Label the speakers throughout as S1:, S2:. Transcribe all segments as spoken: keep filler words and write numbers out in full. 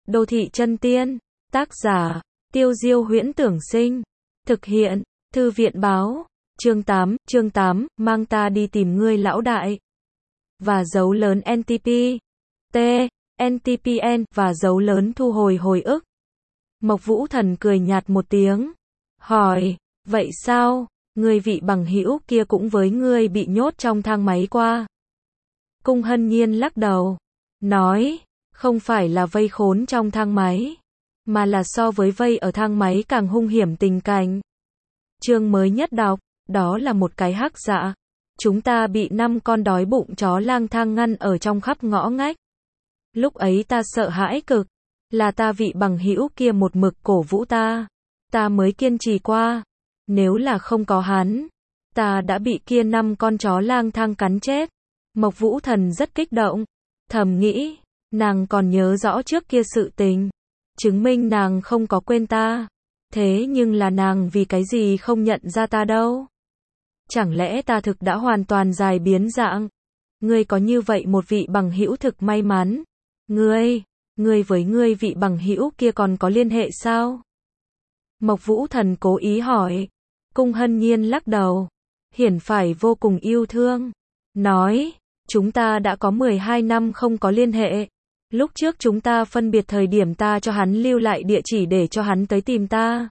S1: Đô thị chân tiên, tác giả, Tiêu Diêu Huyễn Tưởng Sinh, thực hiện, Thư viện Báo, chương tám, chương tám, mang ta đi tìm ngươi lão đại. Và dấu lớn en tê pê, T, en tê pê en, và dấu lớn thu hồi hồi ức. Mộc Vũ Thần cười nhạt một tiếng, hỏi, vậy sao, người vị bằng hữu kia cũng với ngươi bị nhốt trong thang máy qua? Cung Hân Nhiên lắc đầu, nói, không phải là vây khốn trong thang máy, mà là so với vây ở thang máy càng hung hiểm tình cảnh. Chương mới nhất đọc, đó là một cái hắc dạ. Chúng ta bị năm con đói bụng chó lang thang ngăn ở trong khắp ngõ ngách. Lúc ấy ta sợ hãi cực, là ta vị bằng hữu kia một mực cổ vũ ta, ta mới kiên trì qua. Nếu là không có hắn, ta đã bị kia năm con chó lang thang cắn chết. Mộc Vũ Thần rất kích động, thầm nghĩ, nàng còn nhớ rõ trước kia sự tình, chứng minh nàng không có quên ta. Thế nhưng là nàng vì cái gì không nhận ra ta đâu? Chẳng lẽ ta thực đã hoàn toàn dài biến dạng? Ngươi có như vậy một vị bằng hữu thực may mắn. Ngươi, ngươi với ngươi vị bằng hữu kia còn có liên hệ sao? Mộc Vũ Thần cố ý hỏi. Cung Hân Nhiên lắc đầu, hiển phải vô cùng yêu thương, nói, chúng ta đã có mười hai năm không có liên hệ. Lúc trước chúng ta phân biệt thời điểm ta cho hắn lưu lại địa chỉ để cho hắn tới tìm ta.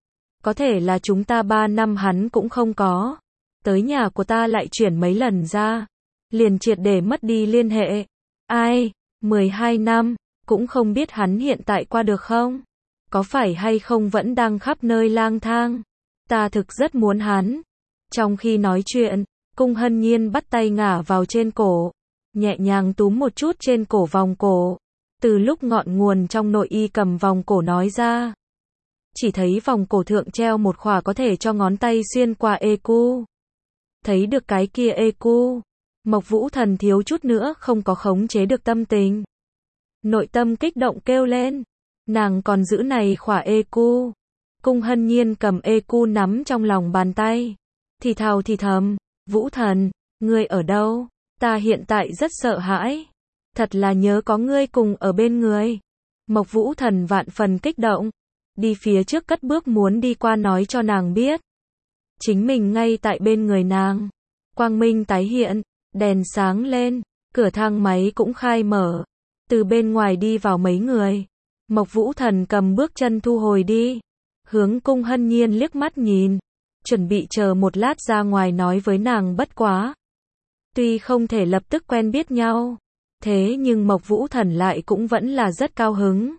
S1: Có thể là chúng ta ba năm hắn cũng không có. Tới nhà của ta lại chuyển mấy lần ra. Liền triệt để mất đi liên hệ. Ai, mười hai năm, cũng không biết hắn hiện tại qua được không? Có phải hay không vẫn đang khắp nơi lang thang? Ta thực rất muốn hắn. Trong khi nói chuyện, Cung Hân Nhiên bắt tay ngả vào trên cổ, nhẹ nhàng túm một chút trên cổ vòng cổ. Từ lúc ngọn nguồn trong nội y cầm vòng cổ nói ra, chỉ thấy vòng cổ thượng treo một khỏa có thể cho ngón tay xuyên qua e cu. Thấy được cái kia e cu, Mộc Vũ Thần thiếu chút nữa không có khống chế được tâm tình. Nội tâm kích động kêu lên, nàng còn giữ này khỏa e cu. Cung Hân Nhiên cầm e cu nắm trong lòng bàn tay, thì thào thì thầm, Vũ Thần, ngươi ở đâu? Ta hiện tại rất sợ hãi. Thật là nhớ có ngươi cùng ở bên người. Mộc Vũ Thần vạn phần kích động, đi phía trước cất bước muốn đi qua nói cho nàng biết. Chính mình ngay tại bên người nàng. Quang minh tái hiện, đèn sáng lên, cửa thang máy cũng khai mở. Từ bên ngoài đi vào mấy người. Mộc Vũ Thần cầm bước chân thu hồi đi. Hướng Cung Hân Nhiên liếc mắt nhìn. Chuẩn bị chờ một lát ra ngoài nói với nàng bất quá. Tuy không thể lập tức quen biết nhau. Thế nhưng Mộc Vũ Thần lại cũng vẫn là rất cao hứng.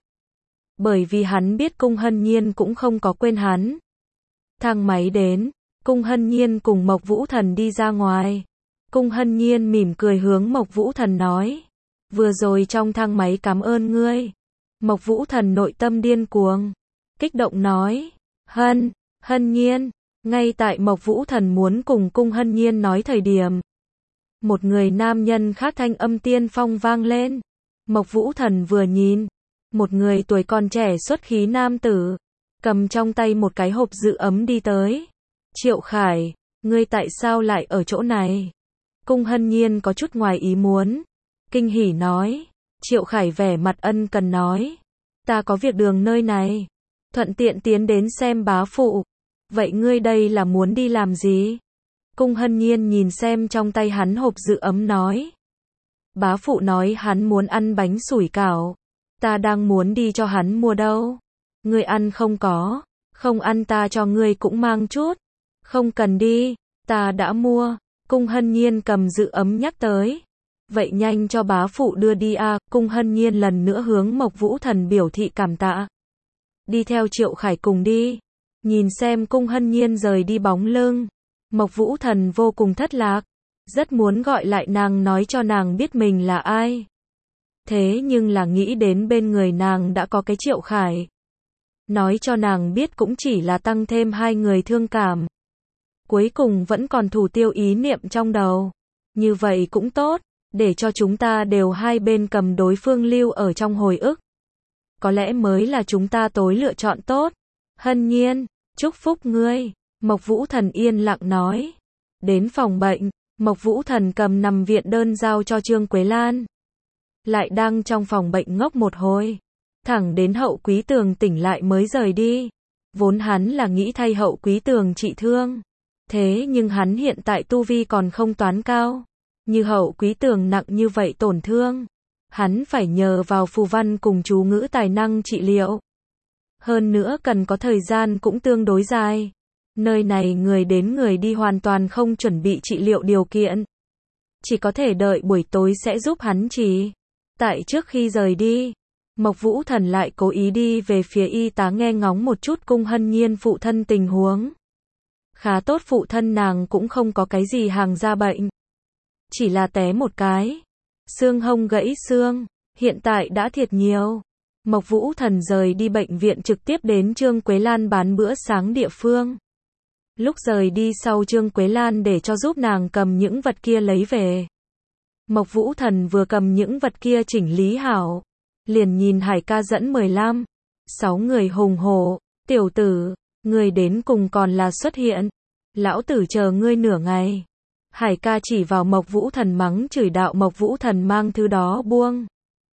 S1: Bởi vì hắn biết Cung Hân Nhiên cũng không có quên hắn. Thang máy đến, Cung Hân Nhiên cùng Mộc Vũ Thần đi ra ngoài. Cung Hân Nhiên mỉm cười hướng Mộc Vũ Thần nói. Vừa rồi trong thang máy cảm ơn ngươi. Mộc Vũ Thần nội tâm điên cuồng. Kích động nói. Hân, Hân Nhiên. Ngay tại Mộc Vũ Thần muốn cùng Cung Hân Nhiên nói thời điểm. Một người nam nhân khác thanh âm tiên phong vang lên. Mộc Vũ Thần vừa nhìn. Một người tuổi còn trẻ xuất khí nam tử. Cầm trong tay một cái hộp giữ ấm đi tới. Triệu Khải, ngươi tại sao lại ở chỗ này? Cung Hân Nhiên có chút ngoài ý muốn. Kinh hỉ nói. Triệu Khải vẻ mặt ân cần nói. Ta có việc đường nơi này. Thuận tiện tiến đến xem bá phụ. Vậy ngươi đây là muốn đi làm gì? Cung Hân Nhiên nhìn xem trong tay hắn hộp giữ ấm nói. Bá phụ nói hắn muốn ăn bánh sủi cảo. Ta đang muốn đi cho hắn mua đâu. Ngươi ăn không có. Không ăn ta cho ngươi cũng mang chút. Không cần đi. Ta đã mua. Cung Hân Nhiên cầm giữ ấm nhắc tới. Vậy nhanh cho bá phụ đưa đi a. À. Cung Hân Nhiên lần nữa hướng Mộc Vũ Thần biểu thị cảm tạ. Đi theo Triệu Khải cùng đi. Nhìn xem Cung Hân Nhiên rời đi bóng lưng. Mộc Vũ Thần vô cùng thất lạc. Rất muốn gọi lại nàng nói cho nàng biết mình là ai. Thế nhưng là nghĩ đến bên người nàng đã có cái Triệu Khải. Nói cho nàng biết cũng chỉ là tăng thêm hai người thương cảm. Cuối cùng vẫn còn thủ tiêu ý niệm trong đầu. Như vậy cũng tốt. Để cho chúng ta đều hai bên cầm đối phương lưu ở trong hồi ức. Có lẽ mới là chúng ta tối lựa chọn tốt. Hân Nhiên, chúc phúc ngươi. Mộc Vũ Thần yên lặng nói. Đến phòng bệnh, Mộc Vũ Thần cầm nằm viện đơn giao cho Trương Quế Lan. Lại đang trong phòng bệnh ngốc một hồi. thẳng đến Hậu Quý Tường tỉnh lại mới rời đi. Vốn hắn là nghĩ thay Hậu Quý Tường trị thương. Thế nhưng hắn hiện tại tu vi còn không toán cao. Như Hậu Quý Tường nặng như vậy tổn thương. Hắn phải nhờ vào phù văn cùng chú ngữ tài năng trị liệu. Hơn nữa cần có thời gian cũng tương đối dài. Nơi này người đến người đi hoàn toàn không chuẩn bị trị liệu điều kiện. Chỉ có thể đợi buổi tối sẽ giúp hắn trị. Tại trước khi rời đi, Mộc Vũ Thần lại cố ý đi về phía y tá nghe ngóng một chút Cung Hân Nhiên phụ thân tình huống. Khá tốt, phụ thân nàng cũng không có cái gì hàng ra bệnh. Chỉ là té một cái. Xương hông gãy xương, hiện tại đã thiệt nhiều. Mộc Vũ Thần rời đi bệnh viện trực tiếp đến Trương Quế Lan bán bữa sáng địa phương. Lúc rời đi sau Trương Quế Lan để cho giúp nàng cầm những vật kia lấy về. Mộc Vũ Thần vừa cầm những vật kia chỉnh lý hảo. Liền nhìn Hải ca dẫn mười lăm, sáu người hùng hổ. Tiểu tử, ngươi đến cùng còn là xuất hiện. Lão tử chờ ngươi nửa ngày. Hải ca chỉ vào Mộc Vũ Thần mắng chửi đạo. Mộc Vũ Thần mang thứ đó buông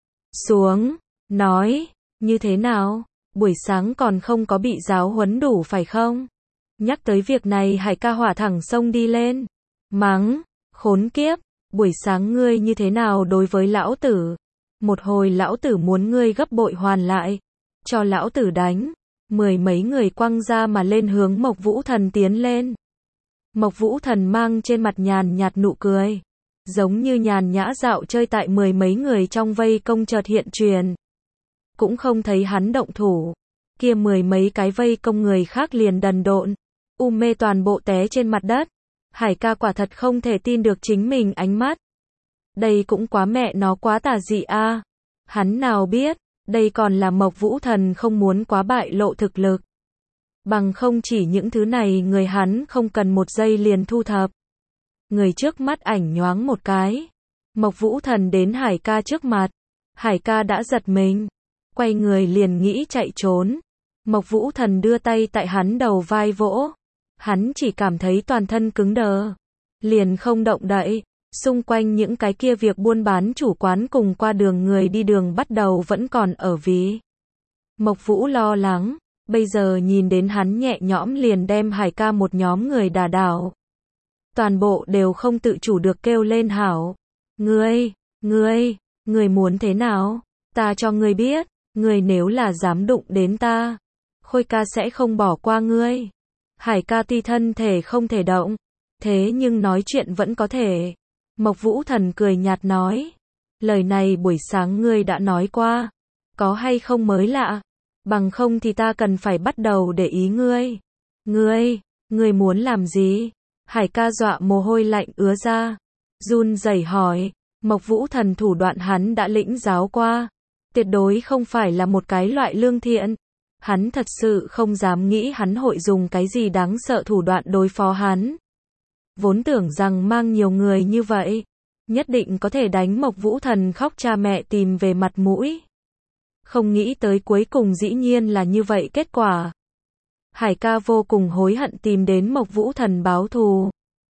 S1: xuống, nói, như thế nào, buổi sáng còn không có bị giáo huấn đủ phải không? Nhắc tới việc này Hải ca hỏa thẳng xông đi lên, mắng, khốn kiếp, buổi sáng ngươi như thế nào đối với lão tử? Một hồi lão tử muốn ngươi gấp bội hoàn lại, cho lão tử đánh. Mười mấy người quăng ra mà lên hướng Mộc Vũ Thần tiến lên. Mộc Vũ Thần mang trên mặt nhàn nhạt nụ cười, giống như nhàn nhã dạo chơi tại mười mấy người trong vây công chợt hiện truyền. Cũng không thấy hắn động thủ, kia mười mấy cái vây công người khác liền đần độn, u mê toàn bộ té trên mặt đất. Hải ca quả thật không thể tin được chính mình ánh mắt. Đây cũng quá mẹ nó quá tà dị a. À. Hắn nào biết, đây còn là Mộc Vũ Thần không muốn quá bại lộ thực lực. Bằng không chỉ những thứ này người hắn không cần một giây liền thu thập. Người trước mắt ảnh nhoáng một cái. Mộc Vũ Thần đến Hải ca trước mặt. Hải ca đã giật mình. Quay người liền nghĩ chạy trốn. Mộc Vũ Thần đưa tay tại hắn đầu vai vỗ. Hắn chỉ cảm thấy toàn thân cứng đờ. Liền không động đậy. Xung quanh những cái kia việc buôn bán chủ quán cùng qua đường người đi đường bắt đầu vẫn còn ở ví. Mộc Vũ lo lắng. Bây giờ nhìn đến hắn nhẹ nhõm liền đem Hải ca một nhóm người đả đảo. Toàn bộ đều không tự chủ được kêu lên hảo. Ngươi, ngươi, ngươi muốn thế nào? Ta cho ngươi biết, ngươi nếu là dám đụng đến ta, Khôi ca sẽ không bỏ qua ngươi. Hải ca tuy thân thể không thể động, thế nhưng nói chuyện vẫn có thể. Mộc Vũ Thần cười nhạt nói. Lời này buổi sáng ngươi đã nói qua. Có hay không mới lạ? Bằng không thì ta cần phải bắt đầu để ý ngươi. Ngươi, ngươi muốn làm gì? Hải ca dọa mồ hôi lạnh ứa ra. Run rẩy hỏi. Mộc Vũ Thần thủ đoạn hắn đã lĩnh giáo qua. Tuyệt đối không phải là một cái loại lương thiện. Hắn thật sự không dám nghĩ hắn hội dùng cái gì đáng sợ thủ đoạn đối phó hắn. Vốn tưởng rằng mang nhiều người như vậy, nhất định có thể đánh Mộc Vũ Thần khóc cha mẹ tìm về mặt mũi. Không nghĩ tới cuối cùng dĩ nhiên là như vậy kết quả. Hải ca vô cùng hối hận tìm đến Mộc Vũ Thần báo thù.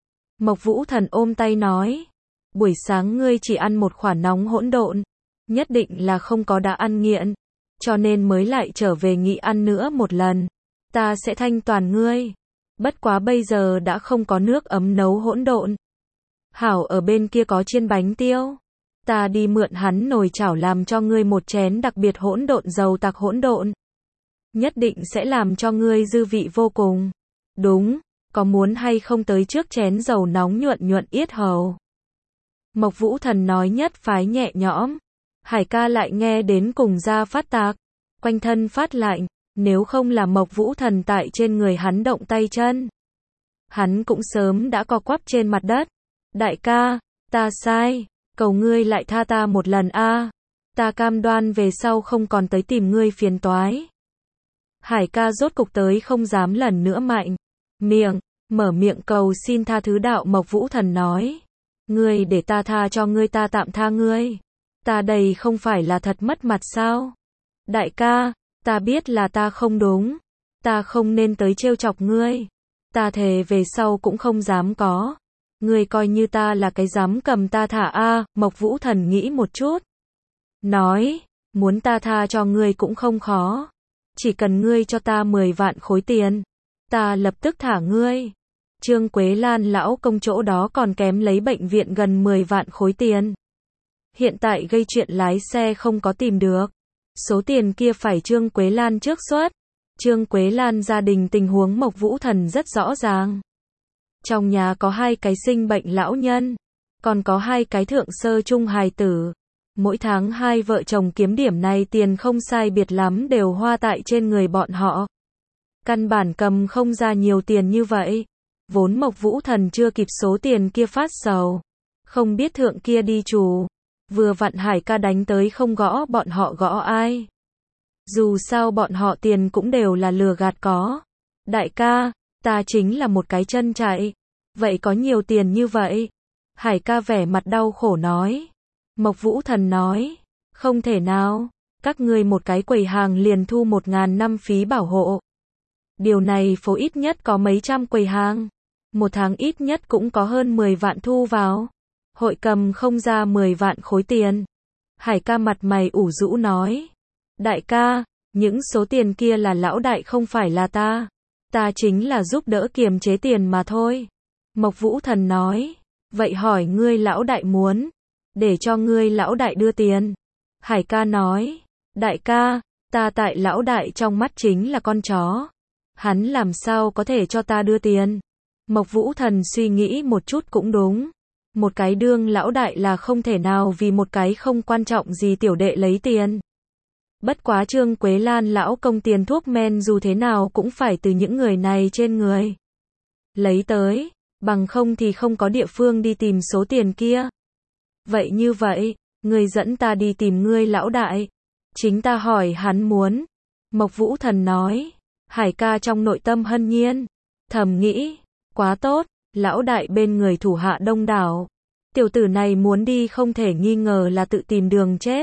S1: Mộc Vũ Thần ôm tay nói. Buổi sáng ngươi chỉ ăn một quả nóng hỗn độn. Nhất định là không có đã ăn nghiện. Cho nên mới lại trở về nghị ăn nữa một lần. Ta sẽ thanh toàn ngươi. Bất quá bây giờ đã không có nước ấm nấu hỗn độn. Hảo ở bên kia có chiên bánh tiêu. Ta đi mượn hắn nồi chảo làm cho ngươi một chén đặc biệt hỗn độn dầu tặc hỗn độn. Nhất định sẽ làm cho ngươi dư vị vô cùng. Đúng, có muốn hay không tới trước chén dầu nóng nhuận nhuận yết hầu. Mộc Vũ Thần nói nhất phái nhẹ nhõm. Hải ca lại nghe đến cùng da phát tạc. Quanh thân phát lạnh. Nếu không là Mộc Vũ Thần tại trên người hắn động tay chân, hắn cũng sớm đã co quắp trên mặt đất. Đại ca, ta sai, cầu ngươi lại tha ta một lần a. Ta cam đoan về sau không còn tới tìm ngươi phiền toái. Hải ca rốt cục tới không dám lần nữa mạnh miệng, mở miệng cầu xin tha thứ đạo. Mộc Vũ Thần nói, ngươi để ta tha cho ngươi ta tạm tha ngươi. Ta đây không phải là thật mất mặt sao? Đại ca, ta biết là ta không đúng. Ta không nên tới trêu chọc ngươi. Ta thề về sau cũng không dám có. Ngươi coi như ta là cái dám cầm ta thả a. Mộc Vũ Thần nghĩ một chút. Nói, Muốn ta tha cho ngươi cũng không khó. Chỉ cần ngươi cho ta mười vạn khối tiền, ta lập tức thả ngươi. Trương Quế Lan lão công chỗ đó còn kém lấy bệnh viện gần mười vạn khối tiền. Hiện tại gây chuyện lái xe không có tìm được. Số tiền kia phải Trương Quế Lan trước xuất. Trương Quế Lan gia đình tình huống Mộc Vũ Thần rất rõ ràng. Trong nhà có hai cái sinh bệnh lão nhân, còn có hai cái thượng sơ trung hài tử. Mỗi tháng hai vợ chồng kiếm điểm này tiền không sai biệt lắm đều hoa tại trên người bọn họ. Căn bản cầm không ra nhiều tiền như vậy. Vốn Mộc Vũ Thần chưa kịp số tiền kia phát sầu. Không biết thượng kia đi chủ. Vừa vặn Hải ca đánh tới không gõ bọn họ gõ ai. Dù sao bọn họ tiền cũng đều là lừa gạt có. Đại ca, ta chính là một cái chân chạy. Vậy có nhiều tiền như vậy? Hải ca vẻ mặt đau khổ nói. Mộc Vũ Thần nói. Không thể nào. Các ngươi một cái quầy hàng liền thu một ngàn năm phí bảo hộ. Điều này phố ít nhất có mấy trăm quầy hàng. Một tháng ít nhất cũng có hơn mười vạn thu vào. Hội cầm không ra mười vạn khối tiền. Hải ca mặt mày ủ rũ nói. Đại ca, những số tiền kia là lão đại không phải là ta. Ta chính là giúp đỡ kiềm chế tiền mà thôi. Mộc Vũ Thần nói. Vậy hỏi ngươi lão đại muốn. Để cho ngươi lão đại đưa tiền. Hải ca nói. Đại ca, ta tại lão đại trong mắt chính là con chó. Hắn làm sao có thể cho ta đưa tiền. Mộc Vũ Thần suy nghĩ một chút cũng đúng. Một cái đương lão đại là không thể nào vì một cái không quan trọng gì tiểu đệ lấy tiền. Bất quá Trương Quế Lan lão công tiền thuốc men dù thế nào cũng phải từ những người này trên người lấy tới, bằng không thì không có địa phương đi tìm số tiền kia. Vậy như vậy, ngươi dẫn ta đi tìm ngươi lão đại. Chính ta hỏi hắn muốn. Mộc Vũ Thần nói. Hải ca trong nội tâm hân nhiên. Thầm nghĩ, quá tốt, lão đại bên người thủ hạ đông đảo. Tiểu tử này muốn đi không thể nghi ngờ là tự tìm đường chết.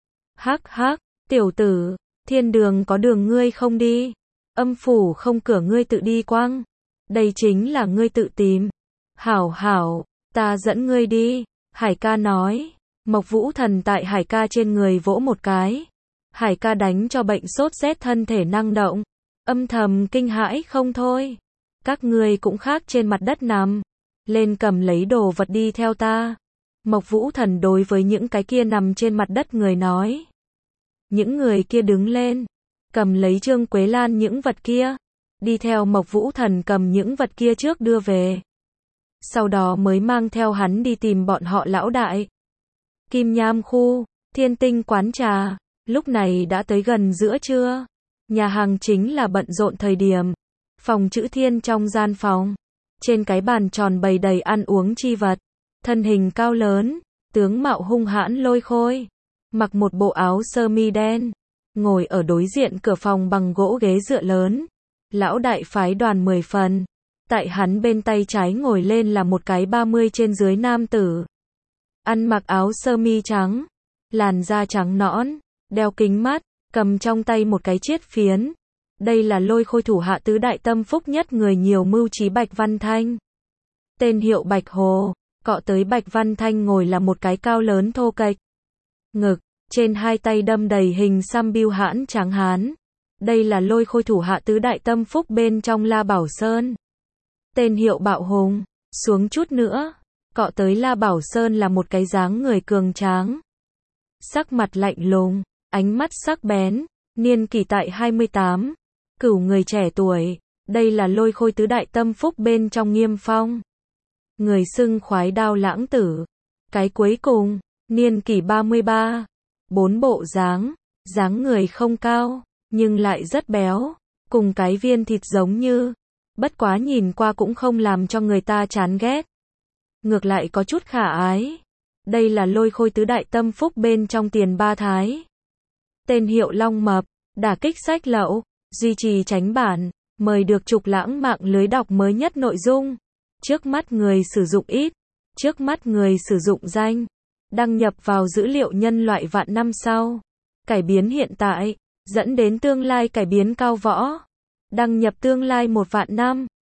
S1: Hắc hắc, tiểu tử, thiên đường có đường ngươi không đi. Âm phủ không cửa ngươi tự đi quăng. Đây chính là ngươi tự tìm. Hảo hảo, ta dẫn ngươi đi. Hải ca nói. Mộc Vũ Thần tại Hải ca trên người vỗ một cái. Hải ca đánh cho bệnh sốt rét thân thể năng động. Âm thầm kinh hãi không thôi. Các ngươi cũng khác trên mặt đất nằm. Lên cầm lấy đồ vật đi theo ta. Mộc Vũ Thần đối với những cái kia nằm trên mặt đất người nói. Những người kia đứng lên. Cầm lấy Trương Quế Lan những vật kia. Đi theo Mộc Vũ Thần cầm những vật kia trước đưa về. Sau đó mới mang theo hắn đi tìm bọn họ lão đại. Kim Nham khu, Thiên Tinh quán trà. Lúc này đã tới gần giữa trưa. Nhà hàng chính là bận rộn thời điểm. Phòng chữ thiên trong gian phòng. Trên cái bàn tròn bày đầy ăn uống chi vật. Thân hình cao lớn. Tướng mạo hung hãn lôi khôi. Mặc một bộ áo sơ mi đen. Ngồi ở đối diện cửa phòng bằng gỗ ghế dựa lớn. Lão đại phái đoàn mười phần. Tại hắn bên tay trái ngồi lên là một cái ba mươi trên dưới nam tử. Ăn mặc áo sơ mi trắng. Làn da trắng nõn. Đeo kính mắt. Cầm trong tay một cái chiết phiến. Đây là lôi khôi thủ hạ tứ đại tâm phúc nhất người nhiều mưu trí Bạch Văn Thanh. Tên hiệu Bạch Hồ. Cọ tới Bạch Văn Thanh ngồi là một cái cao lớn thô kệch. Ngực. Trên hai tay đâm đầy hình xăm biêu hãn tráng hán. Đây là lôi khôi thủ hạ tứ đại tâm phúc bên trong La Bảo Sơn. Tên hiệu Bạo Hùng. Xuống chút nữa. Cọ tới La Bảo Sơn là một cái dáng người cường tráng. Sắc mặt lạnh lùng. Ánh mắt sắc bén. Niên kỷ tại hai mươi tám. Cửu người trẻ tuổi. Đây là lôi khôi tứ đại tâm phúc bên trong Nghiêm Phong. Người xưng khoái đao lãng tử. Cái cuối cùng. Niên kỷ ba mươi ba. Bốn bộ dáng. Dáng người không cao. Nhưng lại rất béo. Cùng cái viên thịt giống như. Bất quá nhìn qua cũng không làm cho người ta chán ghét. Ngược lại có chút khả ái. Đây là lôi khôi tứ đại tâm phúc bên trong Tiền Ba Thái. Tên hiệu Long Mập. Đả kích sách lậu. Duy trì tránh bản. Mời được trục lãng mạng lưới đọc mới nhất nội dung. Trước mắt người sử dụng ít. Trước mắt người sử dụng danh. Đăng nhập vào dữ liệu nhân loại vạn năm sau. Cải biến hiện tại. Dẫn đến tương lai cải biến cao võ. Đăng nhập tương lai một vạn năm.